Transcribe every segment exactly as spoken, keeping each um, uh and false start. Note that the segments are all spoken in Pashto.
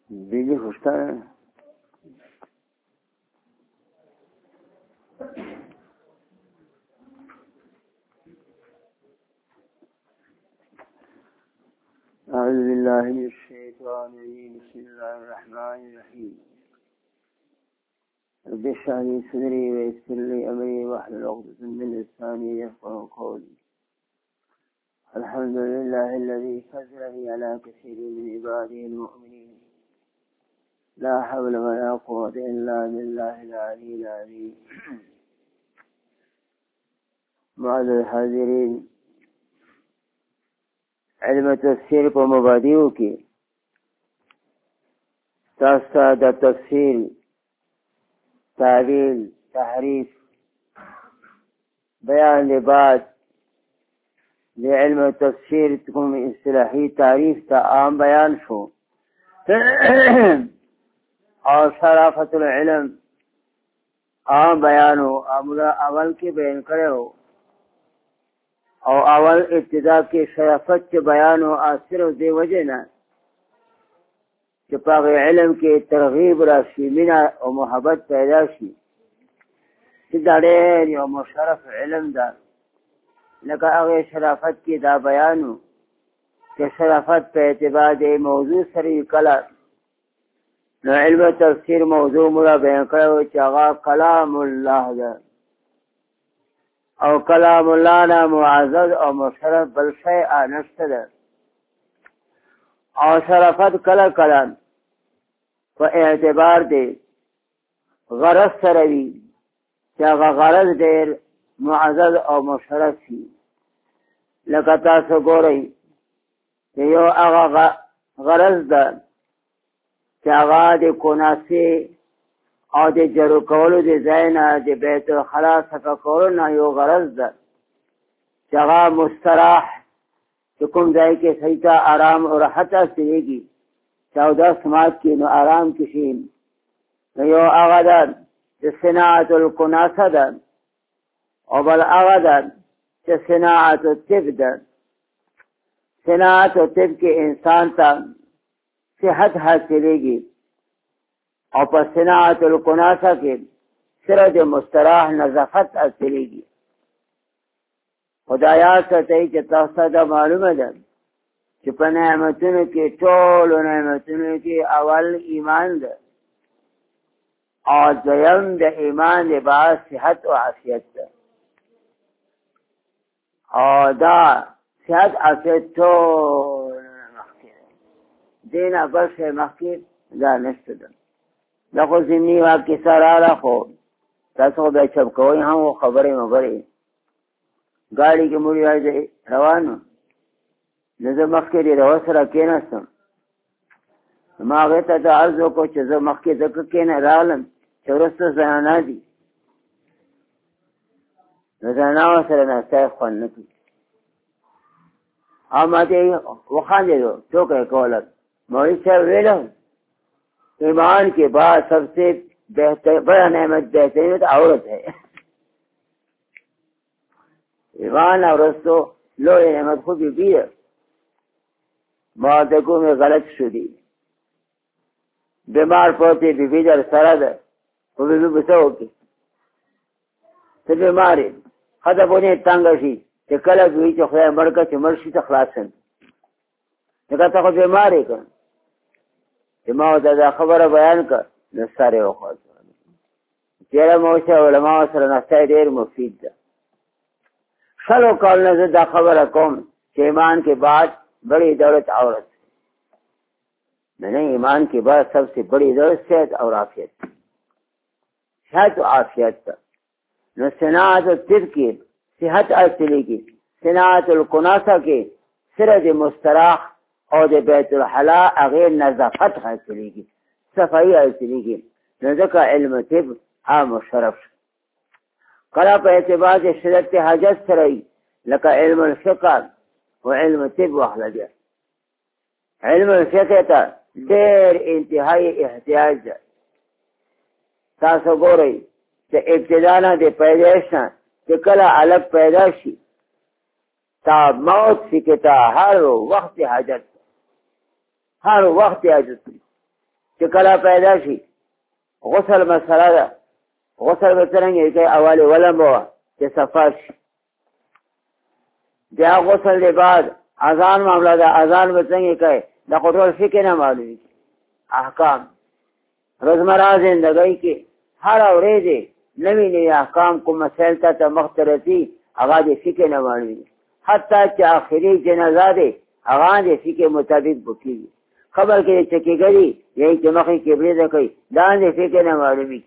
बिजली खुशता है। أعوذ بالله من الشيطان الرجيم بسم الله الرحمن الرحيم رب اشرح لي صدري ويسر لي أمري واحلل عقدة من لساني يفقهوا قولي. الحمد لله الذي فضلني على كثير من عباده المؤمنين. لا حول ولا قوة إلا بالله العلي العظيم. معاذ الحاضرين، علم تفسیر په مبادیو کې تاسو د تفسیر، تعویل، تحریف، بیان لبعض د علم تفسیر کوم اصطلاحي تعریف ته عام بیان شو او شرافت العلم عام بیانو اول کې بیان کړو او اول ابتدا کې شرافت چې بیان او اثر او دی وجه نه چې په علم کې ترغیب راشي، مینه او محبت پیدا شي چې دا ډېر یو مشرف علم ده. لکه هغه شرافت کې دا بیانو چې شرافت په اعتبار د موضوع سره کله نو علم تفسیر موضوع مولا بیان کړو چې هغه کلام الله ده او کلام الله نه معزز او مشرف بل شیء نشته ده. او شرافت کله کله په اعتبار دی غرض سره وي چې هغه غرض ډېر معزز او مشرف وي. لکه تاسو ګورئ چې یو هغه غرض ده چې هغه د کناسې او د جرو کولو د ځای نه د بیت الخلا څخه کولو نه یو غرض ده چې هغه مستراح چې کوم ځای کې صحیح ته آرام او راحت حاصلېږي چې اودس مات کړي نو آرام کشي. نو یو هغه ده چې صناعت الکناسه ده او بل هغه ده چې صناعت الطب ده. صناعت الطب کې انسان ته صحت حاصلېږي او په صناعت الکناسه کې سره د مستراح نظافت حاصلېږي. خدایا ستای چې تاسو ته معلومه ده چې په نعمتونو کې ټول نعمتونو کې اول ایمان ده او دویم د ایمان د بعد صحت او عافیت ده. او دا صحت عافیت ټول مخکې دینه بل شی مخکې دا نشته ده. دا خو ضمني واقع سره را خو تاسو خو بیا چپ کوئ هم خبرې مبرې ګاډي کې موږ روانو نو زه مخکې د روا سره کېناستم. ما هغې ته دا عرض وکړو چې زه مخکې ځکه کېنه راغلم چې وروسته زنانه دي نو زنانه سره ناستی خوند نه کوي. او ما ته وخاندېدو ټوکه یې کوله. مولوي صاحب ویله ایمان کے بعد سب سے بہتر بڑا نعمت بہترین عورت ہے. ایمان عورت تو لو نعمت خود بھی ہے. معتقوں میں غلط شدی بیمار پڑتے بیوی در سرد ہے وہ بیوی بسا ہوتی تو بیماری خطب ہونے تنگ شی کہ کل بیوی چو خدا مڑکا چو مرشی تا خلاصن نکا تا خود بیماری کن ما دا خبره بیان کړ نو سره وخت چیرې موشه علماء سره نستای ډېر مفید ده. شلو کالونه زه دا خبره کوم چې ایمان کے بعد بڑی دولت عورت نہیں، ایمان کے بعد سب سے بڑی دولت صحت اور عافیت، صحت و عافیت تا. نو صناعت الطب کی صحت اصلی کی صناعت الکناسه کی سرد مستراح او د بیت الحلا اغیر نظافت حاصلېږي، صفائی حاصلېږي. نو ځکه علم طب عام و شرف کله په اعتبار د شدت حاجت سره وي لکه علم الفقه و علم طب واخله بیا علم الفقه ته ډېر انتهایی احتیاج ده. تاسو ګورئ چې ابتدا نه د پیدایش نه چې کله علق پیدا شي تا موت فکر ته هر وخت حاجت هر وخت حاجت چې کله پیدا شي غسل مسله ده غسل به څرنګه کوي اول ولمبه چې صفا شي بیا غسل دی بعد اذان معامله ده اذان به څنګه کوي دا خطول فکر نه معلومي احکام روزمره زندگی کې هر ورځ نوی نوی احکام کو مسائل ته مختلفي هغه د فکر نه معلومي حتی چې آخري جنازه ده هغه د فکر مطابق بکیږي خبر کې چې کېږي یی چې مخې کې بریده کوي دا د فکر نه معلومي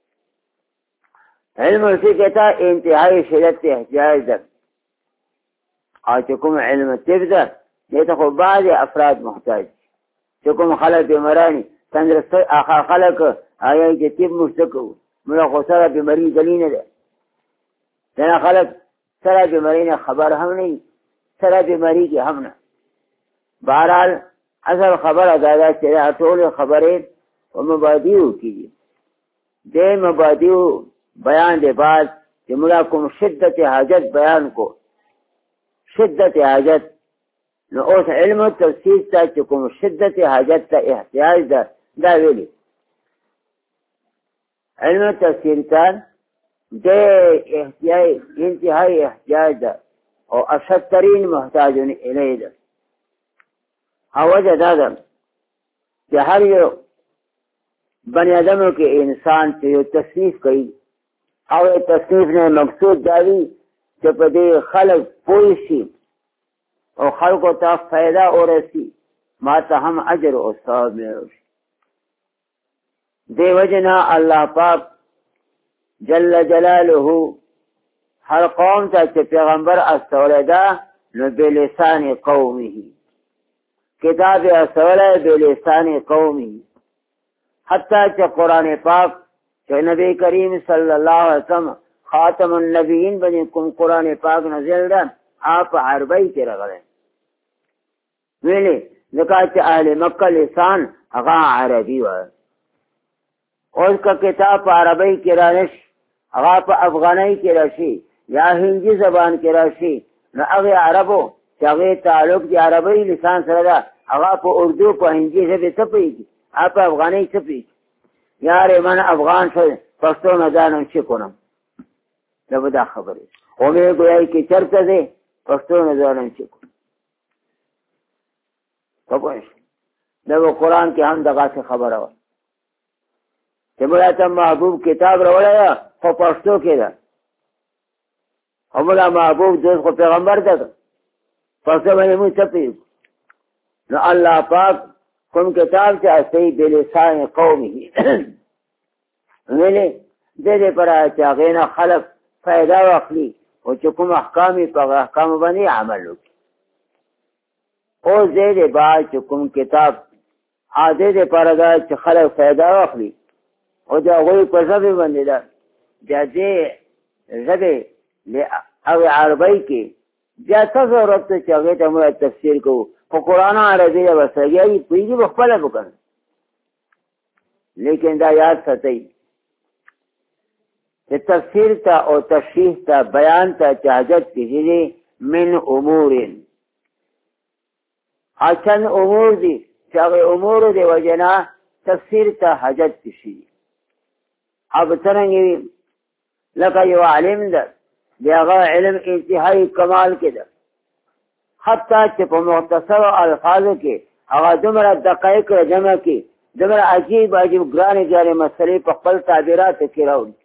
علم الفقه ته انتهایی شدت احتیاج ده او چې کوم علم طب ده دې ته خو بعض افراد محتاج چې کوم خلک بیمارانی تندرست اخر خلک آیا چې طب مشتکو موږ خو سره بیماری دلی نه ده دا خلک سره بیماری نه خبر هم نه سره بیماری کې هم نه بهرحال اصل خبره دا ده چې ټول خبرې او مبادیو کیږي د مبادیو بیان دے بعد کہ ملا کم شدت حاجت بیان کو شدت حاجت نو اوس علم و تفسیر تا چکم شدت حاجت تا احتیاج دا دا ویلی علم و تفسیر تا دے احتیاج انتہائی احتیاج دا اور اشد ترین محتاجون الی دا وجہ دا دا کہ ہر یو بنی آدموں کے انسان سے یو تصنیف کئی او تصنیف نے مقصود داوی چې په دې خلق پوه شي او خلقو ته فائدہ ورسي ما ته هم اجر او ثواب ملوي دې وجنا الله پاک جل جلاله هر قوم ته چې پیغمبر استولیدا نو بلسان قومه کتاب استولی بلسان قومه حتی چې قرآن پاک کہ نبی کریم صلی اللہ علیہ وسلم خاتم النبیین بنی کم قرآن پاک نزل دا آپ عربی کے رغلے ویلے ذکا چا اہل مکہ لسان اغا عربی و اور اس کا کتاب عربی کی رانش اغا پا افغانی کی راشی یا ہندی زبان کی راشی نا اغی عربو چاگی تعلق دی عربی لسان سردا اغا پا اردو پا ہندی سے بھی سپی کی آپ افغانی سپی کی یار من افغان شد پښتو نه ځانم چې کنم دا به دا خبرې او مې ګویای کې چرته دی پښتو نه ځانم چې کنم په پوه دا به قرآن کې هم دغه خبره وه چې مولا ته محبوب کتاب راوړی خو پښتو کې ده او مولا محبوب دوست خو پیغمبر ده پښتو باندې موږ څه پوهېږو نو الله پاک کوم کتاب چې اصلي بلسان قومه ویلې دې دې پر چې هغې نه خلق فایده واخلي او چې کوم احکام یې په احکامو باندې عمل وکړي اوس دې دې بعد چې کوم کتاب دې دې پر دا چې خلق فایده واخلي او د هغوی په ژبې باندې ده بیا دې ژبې او عربۍ کې بیا څه ضرورت چې هغې ته موږ تفسیر کوو خو قرآن عربی یا بسگیاری پویگی بخبلا بکن لیکن دا یاد ساتئی کہ تفسیر تا او تشریح تا بیان تا چاہجت کسی من امورین اچھن امور دی چاہے امور دی وجنا تفسیر تا حجت کسی اب ترنگی لکا یو علم دا بیاغا علم انتہائی کمال کے دا حتی چې په مختصر الفاظو کې هغه دومره دقایق جمع کړي دومره عجیب عجیب ګرانې ګرانې مسلې په خپل تعبیراتو کې راوړي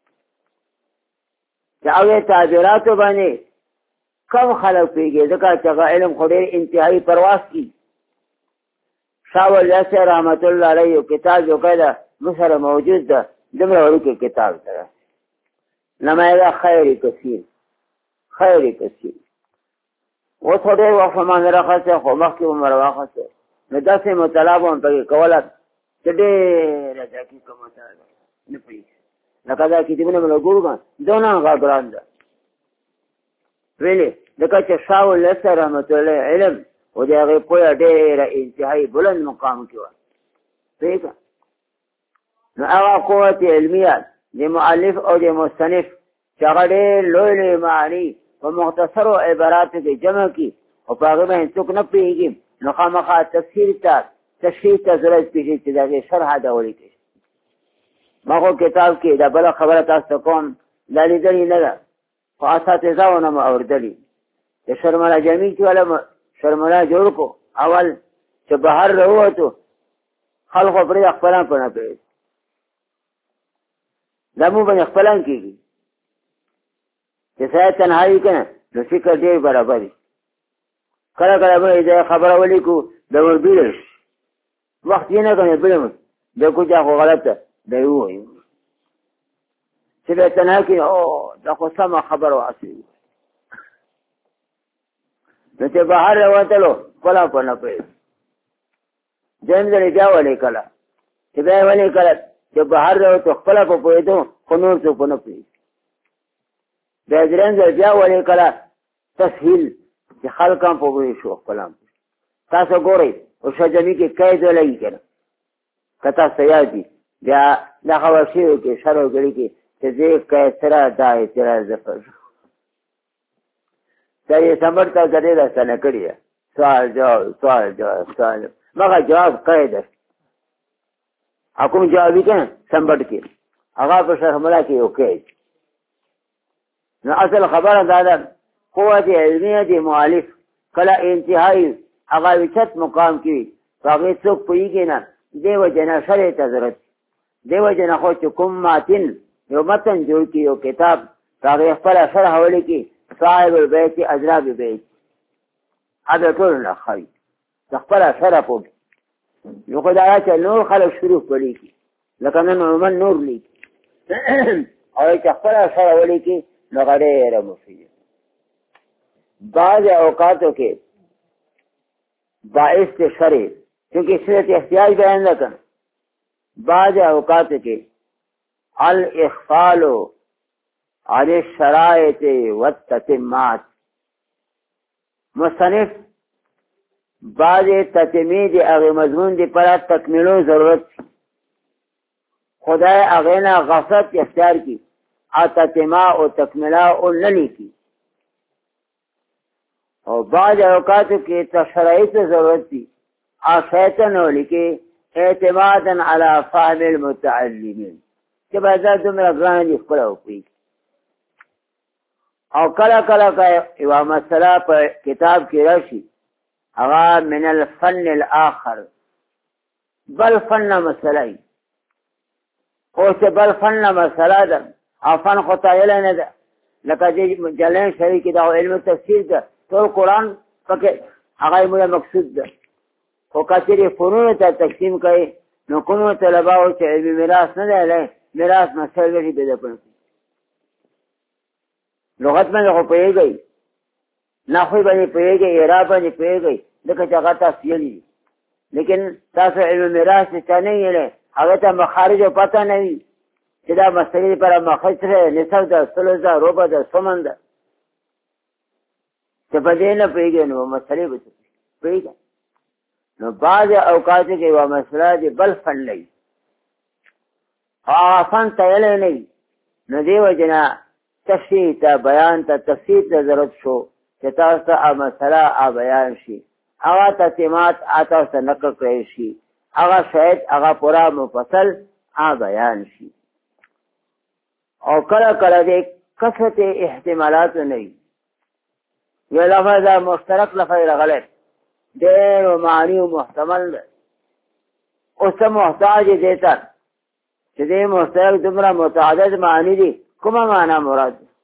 چې هغې تعبیراتو باندې کم خلک پوهېږي ځکه چې هغه علم خو ډېر انتهایي پرواز کړي شاه ولیاسی رحمت الله علیه یو کتاب جو کړی ده موږ سره موجود ده دومره وړوکی کتاب سره نمایده خیر کثیر خیر کثیر اوس خو ډېر وخت ما نه راخستی خو مخکې به مې راواخستی نو داسې مطالعه به مې پکې کوله چې ډېره دقیقه مطالعه نه پوهېږي لکه دا کتابونه مې ګورو که دونه هغه ګران ده ویلې ځکه چې شاه ولیاسی رحمت الله علم او د هغې پوهه ډېره انتهایي بلند مقام کې وه پوهېږه نو هغه قوت علمیه د مؤلف او د مصنف چې هغه ډېر لوی لوی معنی په مختصرو عباراتو کې جمع کی او په هغې باندې څوک نه پوهېږي نو خامخا تفسیر ته تشریح ته ضرورت پیږي چې د هغې شرحه ده ولیکئ. ما خو کتاب کې دا بله خبره تاسو ته کوم دا لیدلې نه ده، خو اساتذهو نه مو اورېدلې. د شرمله جمعي چې والا شرمله جوړ کړو اول چې بهر راووتو خلکو پرې خپلان په نه پوهېږي، دا مو باندې خپلان کېږي چې سړی تنهایي که نه نو فکر ډېر برابر وي. کله کله به دا خبره ولیکو د وربیړ وخت یې نه کنې بلم د کوچا خو غلطه دی ووایو چې به تنها کې او دا خو سمه خبره واصلي نو چې بهر راوتلو خپله په نه پوهېږي. دویم ځل بیا ولیکله چې بیا یې ولیکله چې بهر راوتو خپله په پوهېدو خو نور څوک په نه پوهېږي. بیا درېیم ځل بیا ولیکله تسهیل چې خلک هم په پوهې شو خپل هم. تاسو ګورئ عرشه جمعي کې قید ولګي که نه که تاسو ته یاد دي بیا دا خبر شوي کې شرح وګړي کې چې زه قید سره دا اعتراض ځپه دا یې سمبر ته ګډې راستانه کړې ده سوال جواب سوال جواب سوال جواب مګر جواب قید ده. کوم جواب وي که نه سمبر کې هغه په شرح ملا کې یو قید. نو اصل خبره دا ده قوت علمیه دی مؤلف کله انتهایی هغه وچت مقام کې هغې څوک پوهېږي نه دې وجې نه شرح ته ضرورت دې وجې نه خو چې کوم ماتن یو متن جوړ کړي یو کتاب هغې خپله شرح ولیکي صاحب البیت اضراب بیت هغه ټول نه ښایي د خپله شرح پوهېږي. نو خو دا چې نور خلک شروع ولیکي لکه نن عموما نور لیکي او چې خپله شرح ولیکي نو هغه ډېره مفیده. بعض اوقاتوں کے باعث کے شرع کیونکہ صورت احتیاج بیان نہ کر بعض اوقات کے الاخفال عن الشرائط والتتمات مصنف بعض تتمید اغی مضمون دی پر تکمیلو ضرورت خدای اغینا غفلت اختیار کی اتتما و تکمیلا او نلی کی اور بعض اوقاتوں کی تشرائط ضرورت تھی آشیتن ہو لکھے اعتمادا علی فهم المتعلمین کہ بہتا تمہیں گران جس پر ہوئی اور کلا کلا کا ایوہ مسئلہ پر کتاب کی رشی اغا من الفن الاخر بل فن مسئلہ اور سے بل فن مسئلہ دا اور فن خطایل ندا لکہ جی جلین شریکی دا علم تفسیر دا ټول قرآن پکې هغه موږ مقصود ده خو کچېرې فنونو ته تقسیم کوي نو کومو طلباو چې علمي میراث نه دی لی میراث مسایل وشي پیدا کړي. لغت باندې خو پوهېږئ نحوی باندې پوهېږئ اعراب باندې پوهېږئ ځکه چې هغه تاسو ویلي دي لیکن تاسو علمي میراث چې چا نه ویلی هغه ته مخارج او پته نه وي چې دا مسلې لپاره مخرج سره نصف ده ثلث ده ربع ده ثمن ده چې په دې نه پوهېږي نو مسلې به پوهېږي. نو بعض اوقاتو کې یوه مسله د بل فن نه وي هغه فن ته ویلی نه وي نو دې وجې نه تشریح ته بیان ته تفسیر ته ضرورت شو چې تاسو ته هغه مسله هغه بیان شي هغه تتمات هغه تاسو ته نقل کړی شي هغه شاید هغه پوره مفصل هغه بیان شي. او کله کله د کثرت احتمالاتو نه وي یو لفظ دا مشترک لفظ راغلی ډېرو معنیو محتمل ده اوس ته محتاج دې ته چې دې مشترک دومره متعدد معنی دي کومه معنا مراد ده.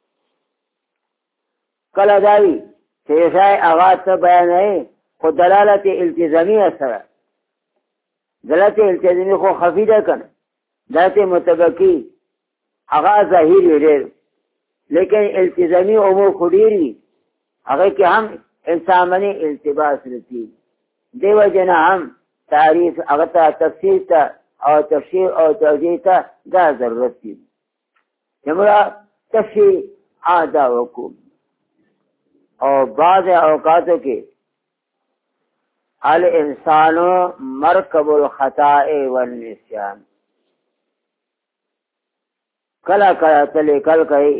کله دا وي چې یو شی هغه ته بیانوي خو دلالت التزامي سره دلالت التزامي خو خفي ده که نه دلالت مطابقي هغه ظاهر وي ډېر لیکن التزامي امور خو ډېر وي هغه کې هم انسان باندې التباس رسي دې وجې نه هم تعریف هغه ته تفسیر ته او تفسیر او توضیح ته دا ضرورت دي چې موږ تفسیر ادا وکړو. اور بعض اوقاتوں کې الانسان مرکب الخطاء والنسیان کله کله ته لیکل کوي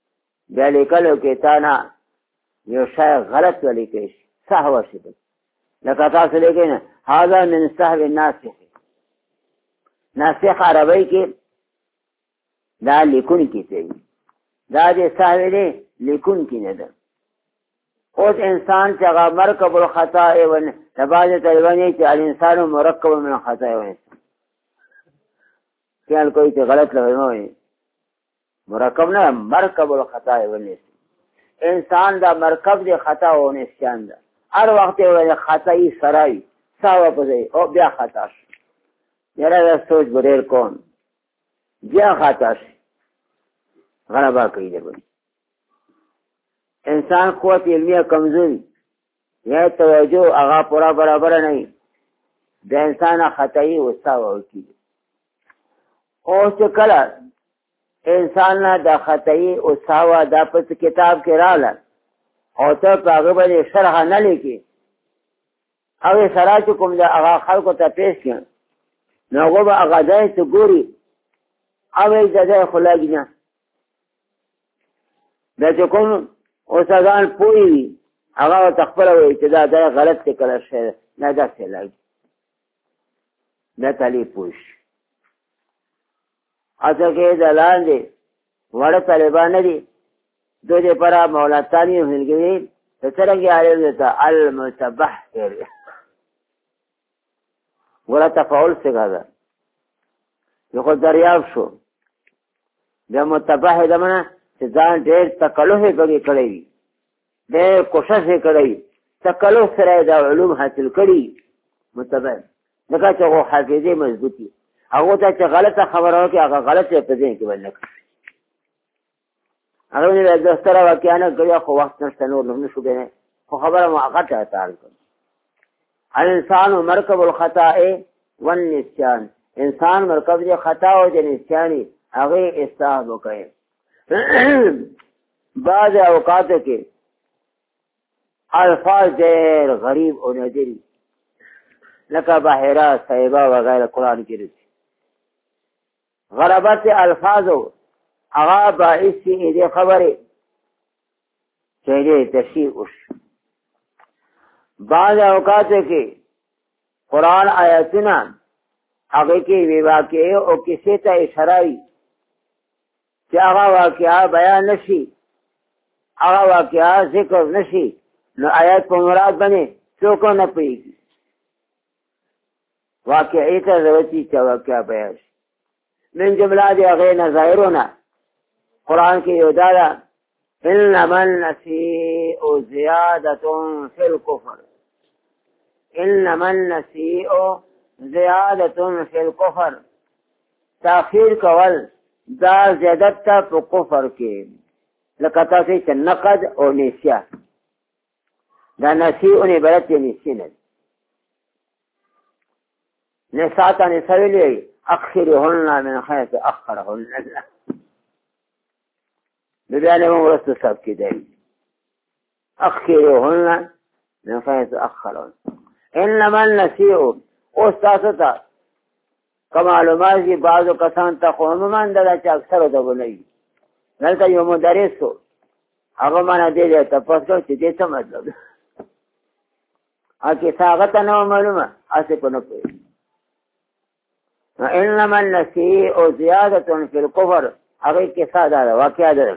بیا لیکلو کې تا نه یو شی غلط ولیکئ سهو شي لکه تاسو لیکئ نه هذا من سهو الناسخ. ناسخ عربی کې دا لیکون کی ته دا دې سهو دی لیکون کی نه ده. اوس انسان چې هغه مرکب الخطا ون تباجه تلونی چې الانسان مرکب من الخطا ون خیال کوئی چې غلط لوي مرکب نه مرکب الخطا ون انسان دا مرکب دی خطا او نسیان ده. هر وخت یو خطای سرای ساو پځي او بیا خطا شي یاره سوچ بریر کون بیا خطا شي غلبا کوي دی. انسان قوت علمیه کمزوری یا توجه هغه پورا برابر نه د انسان خطای او ساو کی. او چې کله انسان نه د خطای او ساو د په کتاب کې رااله او ته هغه باندې شرح نه لیکي هغه سره چې کوم د هغه خلکو ته پیش کړي نو هغه به هغه ځای ته ګوري او یې ځای خلاګي نه دا چې کوم اوسګان پوي هغه تخپل وي چې دا ځای غلط څه کړل شي نه دا څه لګي نه تلی پوش اته کې دلان دي وړ طالبان دي دوی پر مولا تانی هلګي ته څنګه اړول ته المتبحر ولا تفاعل څنګه یو خو دریاب شو د متبحر دمنه چې ځان ډېر تکلف یې کړی وي ډېر کوشش یې کړی تکلف سره د علوم حاصل کړي متبحر دغه چې هو حافظه مضبوطی هغه ته چې غلطه خبره وکړي هغه غلطه په ځین کې باندې هغه نه د ستره واقعانه غویا خو وخت نشته نور نه شو به خو خبره موقته تعال کړ. الانسان مرکب الخطا والنسيان انسان مرکب دی خطا او د نسيان هغه اصلاح وکړي. بعض اوقات کې الفاظ ډېر غریب او نادر لکه بحیرا صایبه وغیرہ قرآن کې راځي. غرابت الفاظو هغه باعث دې خبره چې دې تشریح وشي. بعض اوقات کې قرآن آیاتونه هغه کې وی واقع او کیسه ته اشاره وي چې هغه واقعا بیان نشي هغه واقعا ذکر نشي نو آیات په مراد باندې څوک نه پوهیږي. واقعي ته ضرورتي چې واقعا بیان شي. من جمله دي هغه نظائرونه قرآن کی یو دادا انما النسیء زیادة فی الکفر انما النسیء زیادة فی الکفر تاخیر کول دا زیادت تا پا کفر کی لکتا سی چا نقد او نیسیا دا نسیء نبرت نیسی ند نساتا نسویلی اخرهن من خیط اخرهن اللہ ببیانه من ورستو سب کی دی اخیروهن من فیس اخرون انما النسیعو استاستا کمالومات کی بعضو کسان تا خونمان دادا چا اکثر دبو نئی نلتا یو مدرسو اگو مانا دی دی تپس کرو چی دیتا مطلب اکی ساغتا نو معلومه اسی کنو پوئی انما النسیعو زیادتون فی الکفر اگی کسا دادا واقعا دادا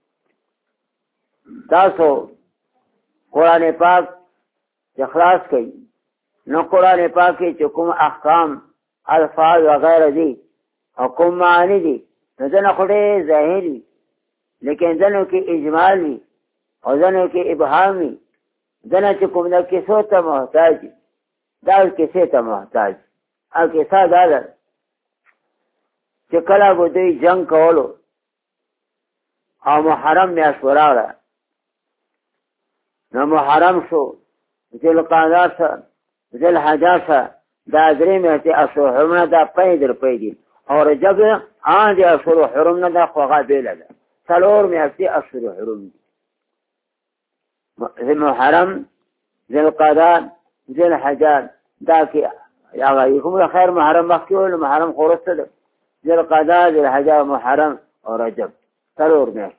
تاسو قرآن پاک اخلاص کئی نو قرآن پاک کی کوم احکام الفاظ وغیرہ دی حکم معانی دی نو دنو خودے ظاہری لیکن دنو کی اجمالی اور دنو کی ابہامی دنو چی کوم دا کسو تا محتاج دا کسی تا محتاج او کسا دادا چی کلا بو دوی جنگ کولو او محرم میں اشورا رہا نو محرم شو ذل قعدہ شا ذل حجہ شا دا درې میاشتې اشهر حرمونه دا پیدر پیدي او رجب آن دي اشهر حرمونه دا خوغه بیله ده څلور میاشتې اشهر حرم دي محرم ذل قعدہ ذل حجہ دا کې هغه کوم خیر محرم مخکې ول محرم خورسته ده ذل قعدہ ذل حجہ محرم او رجب څلور میاشتې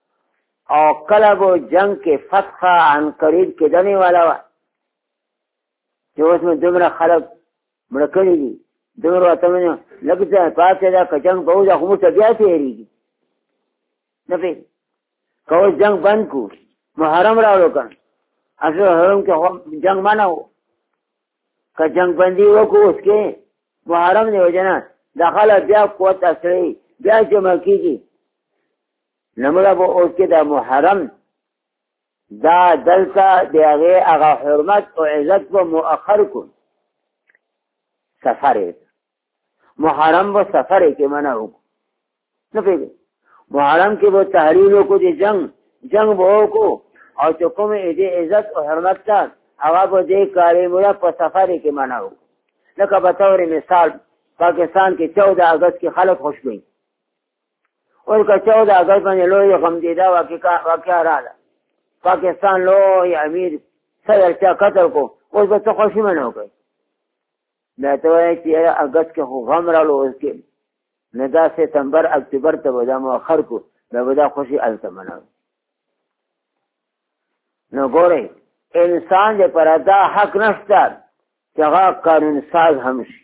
او کله بو جنگ کې فتح عن قریب کې دنی والا چې اوس مې دومره خلک مړه کړي دي دومره ورته مې لږ ځای پاتې ده که جنګ به وځي خو موږ ته بیا تېرېږي نه پوهېږي که اوس جنګ بند کړو محرم راوړو که اصل حرم کې جنګ منع و که جنګ بندي وکړو اوس کې محرم دی وجه نه دا خلک بیا قوت اصلي بیا جمع کېږي نو موږ به اوس کې دا محرم دا دلته د هغې هغه حرمت او عزت به مؤخر کړو سفر محرم به سفر کې منع وکړو نه پوهېږئ محرم کې به تحریم وکړو د جنګ جنګ به وکړو او چې کوم دې عزت او حرمت ته هغه به دې کارې موږ په سفر کې منع وکړو لکه په طور مثال پاکستان کې چودہ اگست کې خلک خوشبوي اور که چودہ اگست باندې لوی غمدیده واقعه راغله پاکستان لوی امیر صدر چا قتل کو اوس به څه خوشي منع وکړئ دا ته وایي چې اګست کې خو غم راغلو اوس کې نه دا ستمبر اکتوبر ته به دا مؤخر کړو دا به دا خوشي هلته منع نو ګورئ انسان د پاره دا حق نشته چې هغه قانون ساز هم شي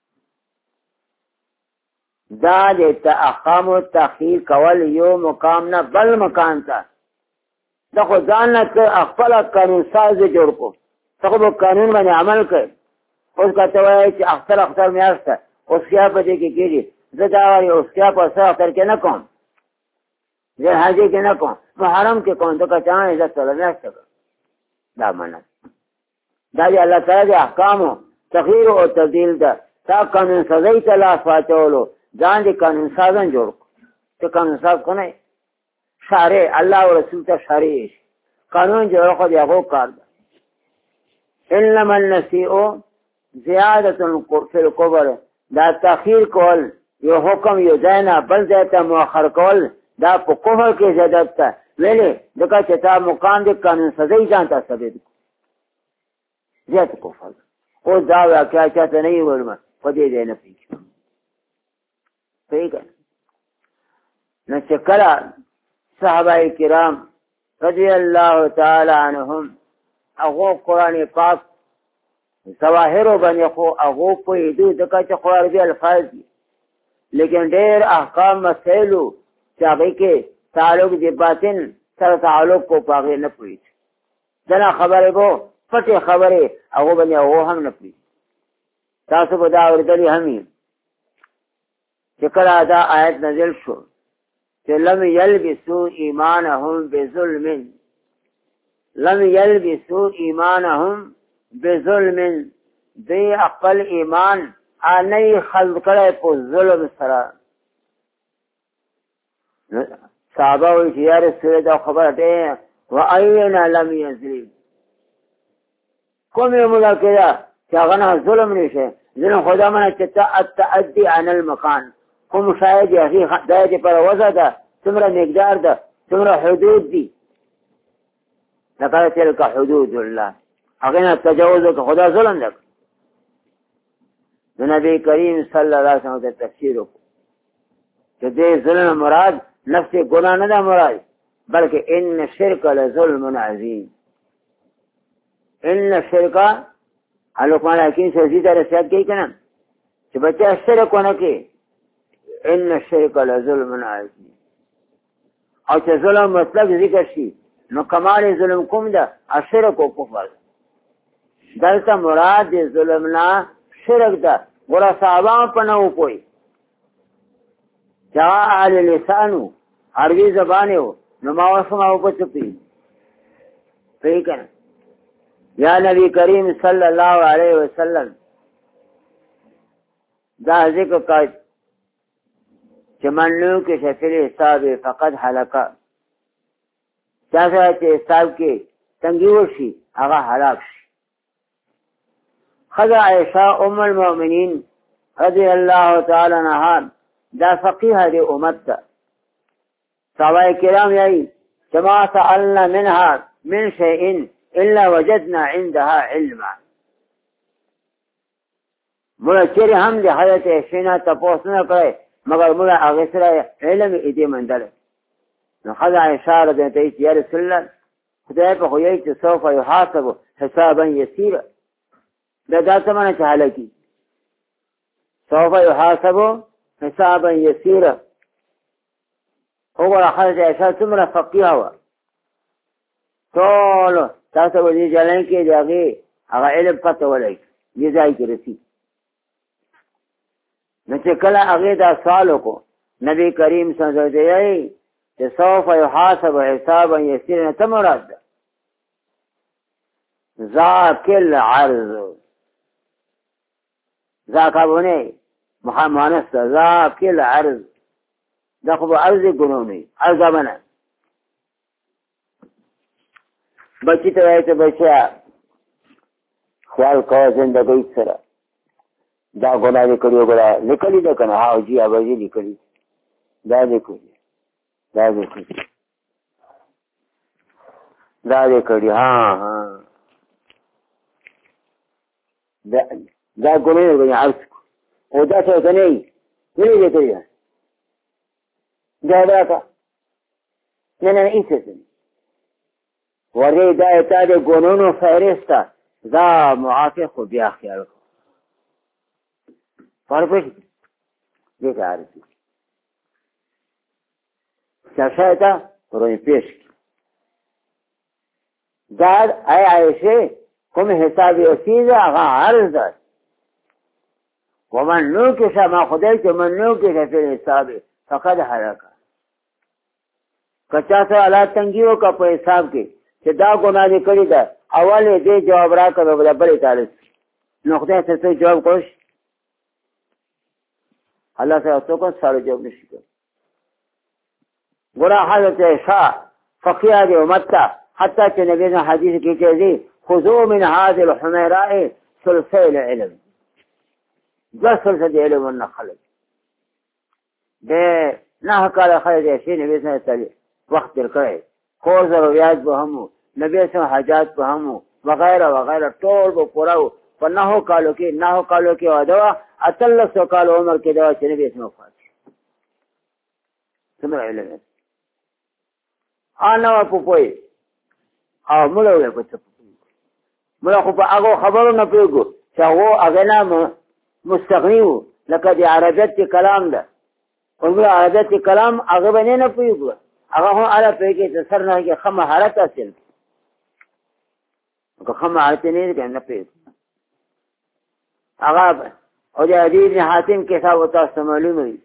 دا د احکام و تخییر کول یو مقام نه بل مکان ته دا خو ځان نه خپل قانون ساز جوړ کو ته خو قانون باندې عمل کوي اوس که ته وایې چې اختر اختر میاشت ده اوسکیا په دې کې کېږي زه دا وایي اوسکیا په سر اختر کې نه کوم زه حاجې کې نه کوم محرم کې کوم ځکه چې هغه عزت سره میاشت ده دا منع دا د الله تعالی د احکامو تغییر او تبدیل ده تا قانون سازۍ ته لاس واچولو ځان دې قانون سازن جوړ کړو ته قانون ساز کو نه شارع الله او رسول ته شارع شي قانون جوړ کړو د هغو کار ده انما النسیء زیادة فی الکبر دا تاخیر کول یو حکم یو ځای نه بل ځای ته مؤخر کول دا په کفر کې زیادت ده ولې ځکه چې تا مقام د قانون سازۍ ځان ته ثابت کړو زیات کفر اوس دا واقعه چاته نه وي ویلمه په دې ځای نه پوهېږي صحیح که نو چې کله صحابه کرام رضی الله تعالی عنهم هغو قرآن پاک ظواهرو باندې خو هغو پوهېدو ځکه چې خو عربي الفاظ دي لیکن ډېر احکام مسایلو چې هغې کې تعلق د باطن سره تعلق کو په هغې نه پوهېږي ځنه خبرې به پټې خبرې هغو باندې هغو هم نه پوهېږي تاسو به دا اورېدلي هم وي چې کله دا آیت نازل شو چې لم یلبسوا ایمانهم بظلم لم یلبسوا ایمانهم بظلم دی خپل ایمان آنی خلق کړی په ظلم سره صحابه وایي چې یا رسول دا خبره دی و اینا لم یظلم کومې موږ کې ده چې هغه نه ظلم نشي ظلم خدا منه چې التعدي عن المکان کوم شاید هغې دا یې پر وضع ده څومره مقدار ده څومره حدود دي لکه تلک حدود الله هغې نه تجاوز وکړه خدا ظلم ده د نبی کریم صلی الله علیه وسلم ته تفسیر وکړو چې دې ظلم مراد نفس ګناه نه ده مراد بلکې ان الشرک لظلم عظیم ان الشرک لقمان حکیم سے زیدہ رسیات گئی که نه چې بچه شرک ونه کې ان الشرک لظلم عظیم او چې ظلم مطلق ذکر شي نو کمال ظلم کوم ده الشرک و کفر دلته مراد د ظلم نه شرک ده ګوره صحابه په نه وپوهي چې هغه اهل لسانو عربي زبان و نو ما اوس ما وپه څه پوهېږي صحیح که نه یا نبی کریم صلی الله علیه وسلم دا ذکر کا چې منلو کې شفل حساب فقط حلقه چا سره چې حساب کې تنګي وشي هغه هلاک شي خدا عائشہ ام المؤمنین رضی اللہ تعالی عنہا دا فقیہ دی امت تا صحابہ کرام یہی جما سألنا منها من شيء الا وجدنا عندها علما مولا چیری هم دی حضرت شینا تپوس نہ کرے مگر مولا اغسر علم ایدی مندل خدا عائشہ رضی اللہ تعالی یا رسول اللہ خدای په خویی چې سوف یحاسب حسابا یسیرا دا دا څه معنی چې هلکي سوف يحاسب حسابا يسيرا. وګوره حضرت عائشہ څومره فقیه وه، ټول تاسو به دې جلن کې د هغې هغه علم پته ولګي دې ځای کې رسي. نو چې کله هغې دا سوال وکړو نبی کریم صلی الله علیه وسلم چې سوف يحاسب حسابا يسيرا څه مراد ده؟ ذاک العرض، ذاک ابونه محمد ذاک العرض، دا خو به عرض ګنو نه عرض منه. بچی ته وایي چې بچیا خیال کوه زندګۍ سره دا ګناه دې کړې وګوره لیکلي ده که نه؟ ها جي ابجي لیکلي دا دې کړي دا دې کړي دا دې کړي ها ها دا دا ګناه دې عرض او دا څه ته نه وي ولې دې کړي دا دا کا نه نه هیڅ څه ورې دا تا دې ګنونو فهرسته دا معافی خو بیا خیال کو فرق دې کار دي چا تا روی پیش دا ای عائشہ کوم حساب یسیر هغه عرض ده ومن نوکش ما خدای چې من نوکش فی الحساب فقد هلک. کچا سره الله تنګي وکړه په حساب کې چې دا ګناه دې کړې ده اول دې جواب راکړه بل بل تعالی نو خدای ته جواب کوش الله سره څوک سره جواب نشي کوي. ګناه حضرت عائشہ فقیه دې امت ته حتی چې نبی نے حدیث کې چې دي خذوا من هذه الحميراء ثلثي العلم، دو ثلث علم ونخلق دې نه کار خیر دې شي نبی نے تعالی وخت درکړي کور ضرورت به هم نبی سره حاجات به هم وغیرہ وغیرہ ټول به پوراو په نهو کالو کې نهو کالو کې واده اتلسو کال عمر کې دا چې نبی سره وفات څومره علم انا په پوي او موږ په څه موږ خو په هغه خبرو نه پیګو چې هغه هغه نام مستغنی وو لکه د عربیت کلام ده او موږ عربیت کلام هغه باندې نه پیګو هغه هم اړه پیګي چې سر نه کې خمه حالت حاصل که خمه حالت نه دې نه پیګو هغه او د عدی بن حاتم کتاب تاسو معلومه وي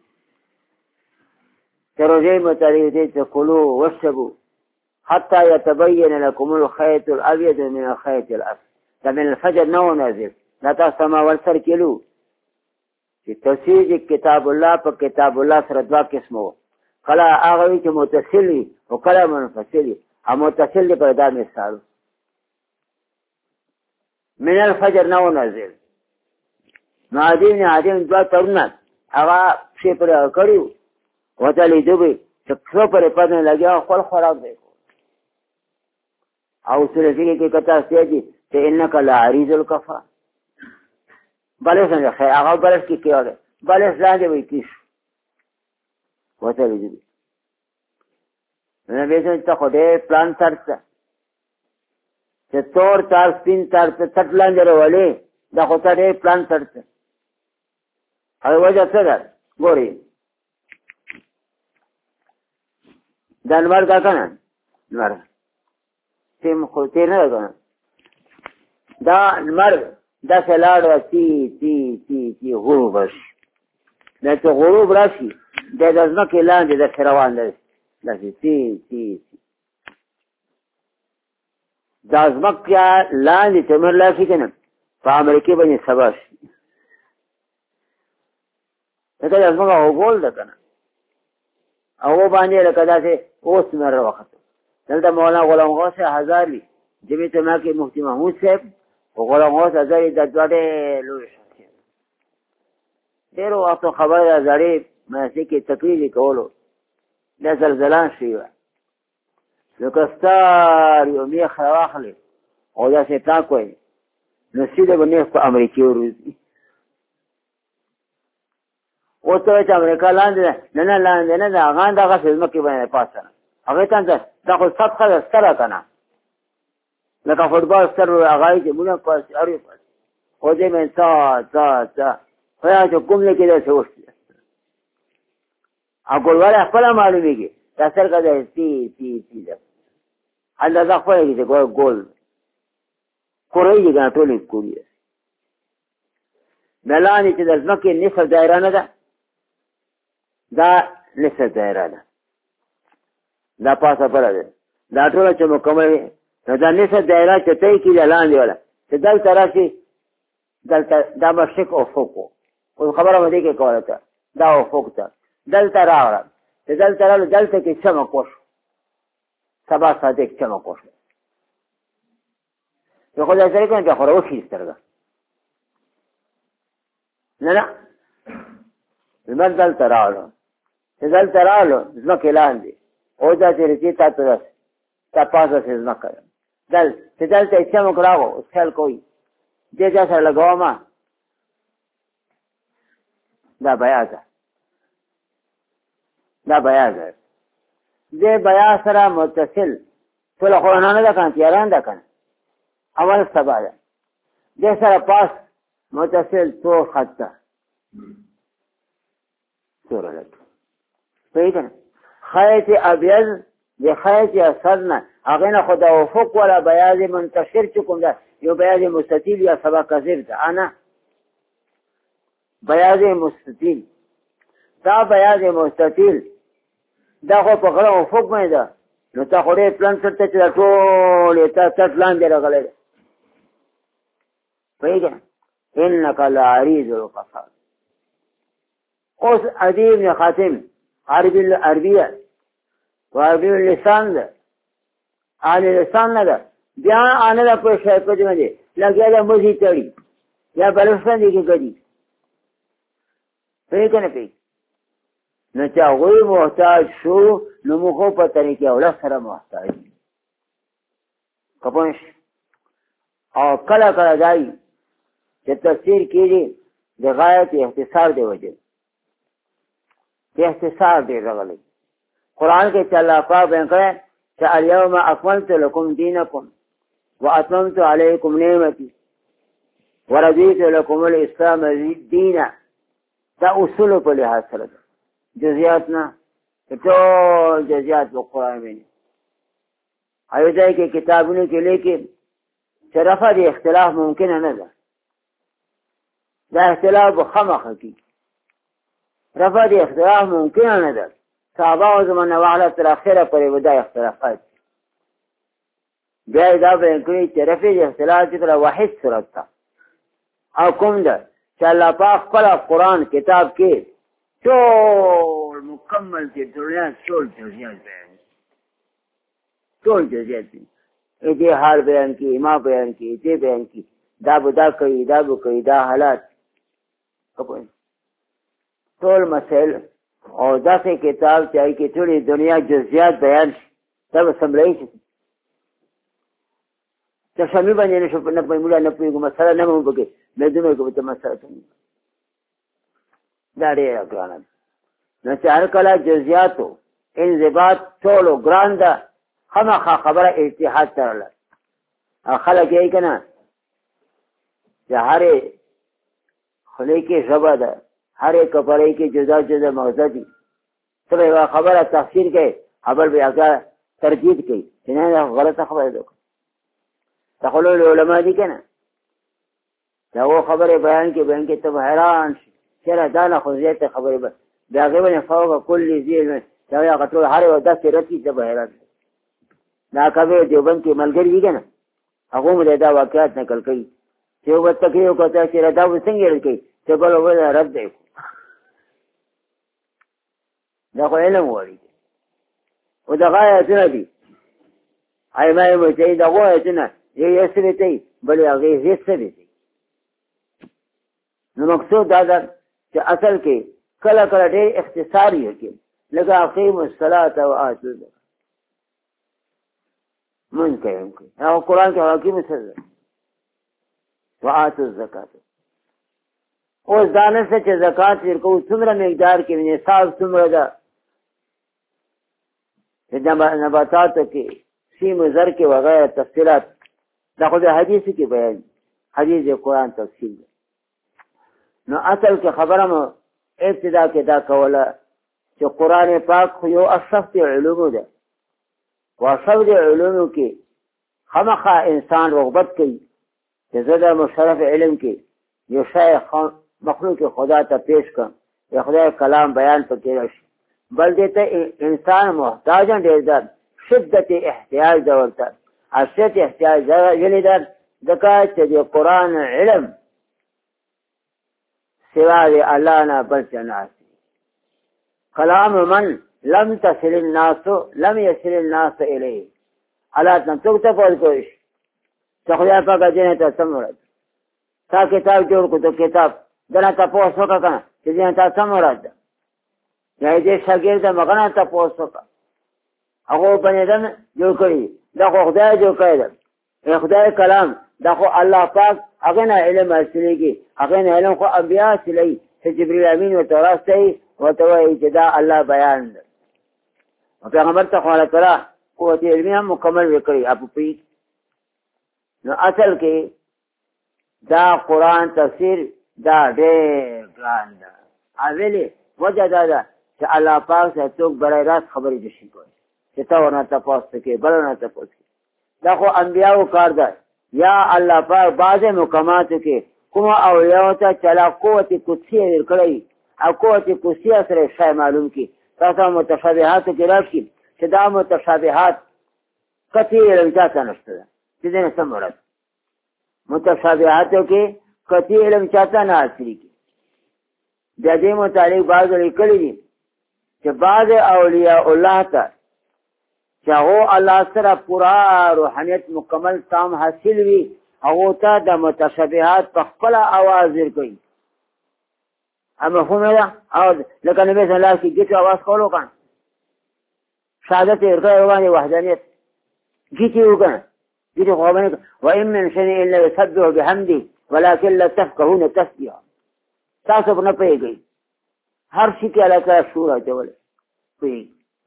تروجه متعلق دې ته کلو وشبو حتى يتبين لكم الخيط الأبيض من الخيط الأسود. ده من الفجر نو نازل لا تسمع ورسر کلو چې تفسیر کتاب الله په کتاب الله سره دوا قسمو کله هغه چې متصل وي او کله منفصل وي. هم متصل دی په دا مثال من الفجر نو نازل نادین عادین دوا ترنه هغه شی پر کړیو وته لیدوي چې څو پر پدې لګیا خپل خوراک دی او سره کې کتا سيږي چې انک لا عریض الکفا بلې څنګه خیر هغه بلې کې کېږي بلې ځاځي وي کیش وته لیدوي نه به څه ته دې پلان ترڅ چې تور تار سپین تار څه تټلان درولې دا خو ته دې پلان ترڅ هغه وجه څه ده ګوري دنبال کا کنه نور تیم خو تیر نه کنه دا نمر دا سلاړ وسی تی تی تی غروب راشي دا چې غروب راشي د ځمکې لاندې د روان دی داسې تی تی دا ځمکې لاندې چې مر لاشي کنه په امریکا باندې سبا شي دا ځمکه وګول ده کنه او باندې لکه داسې اوس مر وخت دلته مولانا غلام غوث هزاری جمعیت ما کې مفتی محمود صاحب او غلام غوث هزاری د دوړې لوی شخصیت ډېر وخت خبره هزاری مې کې تقریر کولو د زلزلان شي نو کستار یو میخ راخلي او دا څه تا کوي نو سیده باندې په امریکا وروزي او ته چې امریکا لاندې نه نه لاندې نه دا غان دغه فلم کې باندې پاسه هغه ته دا خو صفقه سره کنه لکه فوټبال سره هغه چې موږ پاس اړې پاس او دې مې تا تا تا خیا چې کوم نه کېده څه وشي او ګولوال خپل معلومیږي دا څرګه ده تی تی تی ده اندازه خپل کې ګول ګول کورې دي ګټو نه کوي ملانی چې د ځمکې نصف دایره نه ده دا نصف دایره ده دا پاسه پر ده دا ټول چې مکمل نو دا نصف دایره چې ته کې لاندې ولا چې دلته راشي دلته دا مشرق افق او خبره مده کې کوله تا دا افق ته دلته راغله چې دلته راغله دلته کې سم کوش سبا صادق سم کوش یو خدای سره کوي چې خورو شي سترګه نه نه لمر دلته راغله چې دلته راغله ځکه لاندې او دا چې رچې تاسو راځي تا پاسه څه نه کوي دل چې دلته سم کراو خل کوي دې ځا سره لګاو ما دا بیا ده دا بیا ده دې بیا سره متصل ټول قرآن نه ده کان ده کنه اول سبا ده دې سره پاس متصل تو خط سورہ لك صحیح کنه خیط ابیض دې خیط اسرنا اغه خدا افق ولا بیاض منتشر چکم ده یو بیاض مستطیل یا سبا کثیر ده انا بیاض مستطیل دا بیاض مستطیل دا خو په غره افق مې ده نو تا خو دې پلان څه ته ټول ته څه پلان دی راغلی صحیح ده انك لعريض القصاص اوس ادیب بن خاتم عربی العربیه وعربی اللسان ده آل لسان نه ده بیا آنه ده پر شای پتی منده لگیا ده مزی تڑی یا بلوستان دیگه کدی پیکنه پی نو چا غوی محتاج شو نو مخو پا طریقی اولا سر محتاج کپنش او کلا کلا دائی چه تفسیر کی دی ده غایت احتصار ده وجه ده احتصار ده رغلی قرآن کے چلا پاک بین کرے کہ الیوم اکملت لکم دینکم واتممت علیکم نعمتی ورضیت لکم الاسلام دینا دا اصول پر لحاظ سره جزیات نه ټول جزیات په قرآن باندې ایو ځای کې کتابونو کې لیکي چې رفع د اختلاف ممکن نه ده دا اختلاف خامخا کی رفع د اختلاف ممکن نه ده صحابه او زمانه وعلى تر اخره پرې ودا اختلافات بیا دا به کوي چې رفع د اختلاف چې واحد صورت تا او کوم ده چې الله پاک خپل قرآن کتاب کې ټول مکمل دي دنیا ټول جزئیات بیان ټول جزئیات دې حال بیان کی ما بیان کی دې بیان کی دا بدا کوي دا بو کوي دا حالات ټول مسائل او داسې کتاب چاہیے کہ ټول دنیا جزئیات بیان شي تب سملای شي چې شامل باندې نشو نه په مولا نه په مسله نه مو بګي مې دمه کوم ته مسله څنګه دا ډېر ګران نه چې هر کله جزئیاتو انضباط ټولو ګران ده خامخا خبره اتحاد ترله خلک یې کنه چې هر خلی کې ژبه ده هر ایک کپڑے کی جدا جدا مغزہ دی سب ایک خبر تفسیر کے خبر بھی آگاہ ترجید کی چنانچہ غلط خبر دو تخلول علماء دی کنا تا وہ خبر بیان کی بیان کی تب حیران چرا دانا خضیت خبر بیان بیاغی بنی فوق کلی زیر میں چاہیا قطول حر و دست رتی تب حیران ناکبیر دیوبند کی ملگر دی کنا حقوم دیدا واقعات نکل کئی دیوبند تکریو کتا چرا داو سنگی رکی چبل و بدا رد دیکھو دا خو علم وړي او دا غایتونه دي ایمای مچي دا غایتونه یې اسرتي بل هغه هیڅ څه دي نو مقصود دا ده چې اصل کې کله کله ډېر اختصاری وکړي لکه اقیم الصلاة و آتوا الزکاة من کوي او قرآن کې اقیم الصلاة و آتوا الزکاة اوس دانه څه چې زکات ورکو څومره مقدار کې نصاب څومره ده د نباتاتو کې سیم زر کې وغیرہ تفصیلات دا خو د حدیث کې بیان حدیث قرآن تفصیل ده. نو اصل کې خبره مو ابتدا کې دا کوله چې قرآن پاک خو یو اشرف علومو ده، و اشرف علومو کې خامخا انسان رغبت کوي چې زه د مشرف علم کې یو شی مخلوق خدا ته پیش کړم، یا خدای کلام بیان پکې راشي، بل دې ته انسان محتاج ډېر ده، شدت احتیاج ده ورته، اشد احتیاج یعنی ده ځکه چې د قرآن علم سوا د الله نه بل څه نه اخلي. کلام من لم تصل الناس لم يصل الناس الیه. الله تعالی څوک ته پوه کوي چې خدای پاک دې ته سمورد تا کتاب جوړ کو ته کتاب دنا ته پوه شو کنه چې دې ته سمورد یا دې شاګرد مغنه ته پوه شو هغه بنیدن جوړ کړی دا خو خدای جوړ کړی دا خدای کلام دا خو الله پاک هغه نه علم اصليږي، هغه نه علم خو انبیاء اصلي چې جبرئیل امین و تراستي و توي چې دا الله بیان ده. او پیغمبر ته خو تعالی قوت علمي هم مکمل وکړي اپ پی. نو اصل کې دا قرآن تفسیر دا ډېر ګران ده. اولی وجه دا ده چې الله پاک سره څوک برای راست خبرې نشي کولی چې تا ورنه تپوس کوي بل نه تپوس کوي. دا خو انبیاءو کار ده. یا الله پاک بعض مقاماتو کې کوم اولیاء ته چلا قوت قدسیه ورکړي او قوت قدسیه سره شای معلوم کی تاسو متشابهاتو کې راشي چې دا متشابهات کثیر علم چاته نشته چې دې سم ورته متشابهاتو کې کثیر علم چاته نه حاصل کی. د دې متعلق بعض لیکلي دي چې بعض اولیاء الله ته چې هغه الله سره پورا روحانیت مکمل تام حاصل وي هغه ته د متشابهات په خپل आवाज ورکوي. اما مفهوم ده او لکه نبی صلی الله علیه وسلم کې आवाज کولو کان شهادت ورکوي باندې وحدانیت کیږي وګڼه دې خو باندې وان من شيء الا يسبح بحمده ولكن لا تفقهون تسبيحه. تاسو په نه پیږي هر شي کې الله تعالی شور اچول پیږي.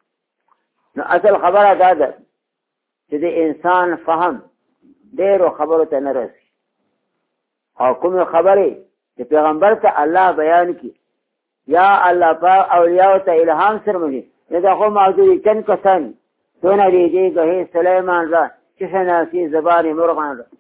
نو اصل خبره دا ده چې د انسان فهم ډېرو خبرو ته نه رسي او کومې خبرې چې پیغمبر ته الله بیان کی یا الله پاک اولیاء ته الهام سره مني نه دا خو موجودي چند کسان دونه دی گهی سلیمان را چې شناسی زبان مرغان را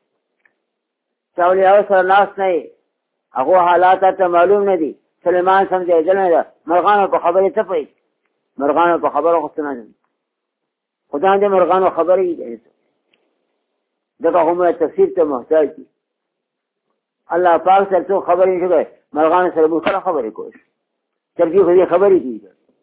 چې اولیاء سره ناس نه هغه حالات ته معلوم نه دي. سلیمان سم دی ځل نه ده مرغان په خبرې ته پي مرغان په خبرو خو څنګه خدای دې مرغانو خبرې دي دغه هم تفسیر ته محتاج دي. الله پاک سره څو خبرې شوی مرغان سره به سره خبرې کوي ترجیح دې خبرې دي.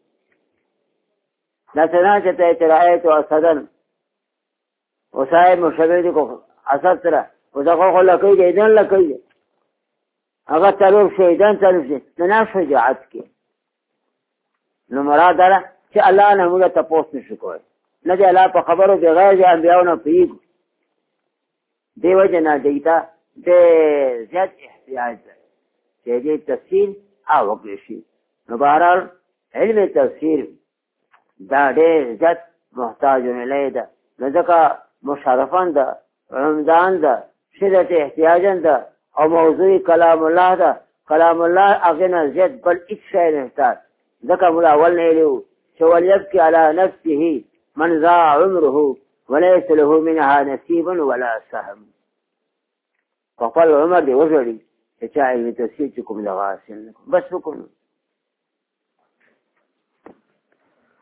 دا څنګه چې ته ترایت او صدن او صاحب مشابه دي کو اثر سره او دا خو لکې دې دن لکې هغه تلو شهیدان تلو شي نه شجاعت کې. نو مراد ده چې الله نه موږ ته پوښتنه نشو کوي نه دی الله په خبرو بغیر د انبیانو پیږي دیو جنا دیتا د زیات احتیاج ده چې دې تفصیل او وکړي. نو بهرحال علم تفسیر دا ډېر زیات محتاج نه ده ځکه مشرفان ده رمضان ده شدت احتیاجن ده او موضوع کلام الله ده. کلام الله اغنى زیات بل هیڅ شی نه احتاج ذکر مولا اول نه لیو چې وليبكي على نفسه من ذا عمره وليس له منها نصيب ولا سهم. فقال عمر دی وزړي چې چا علم تفسیر کوم لغاسل بس وکړو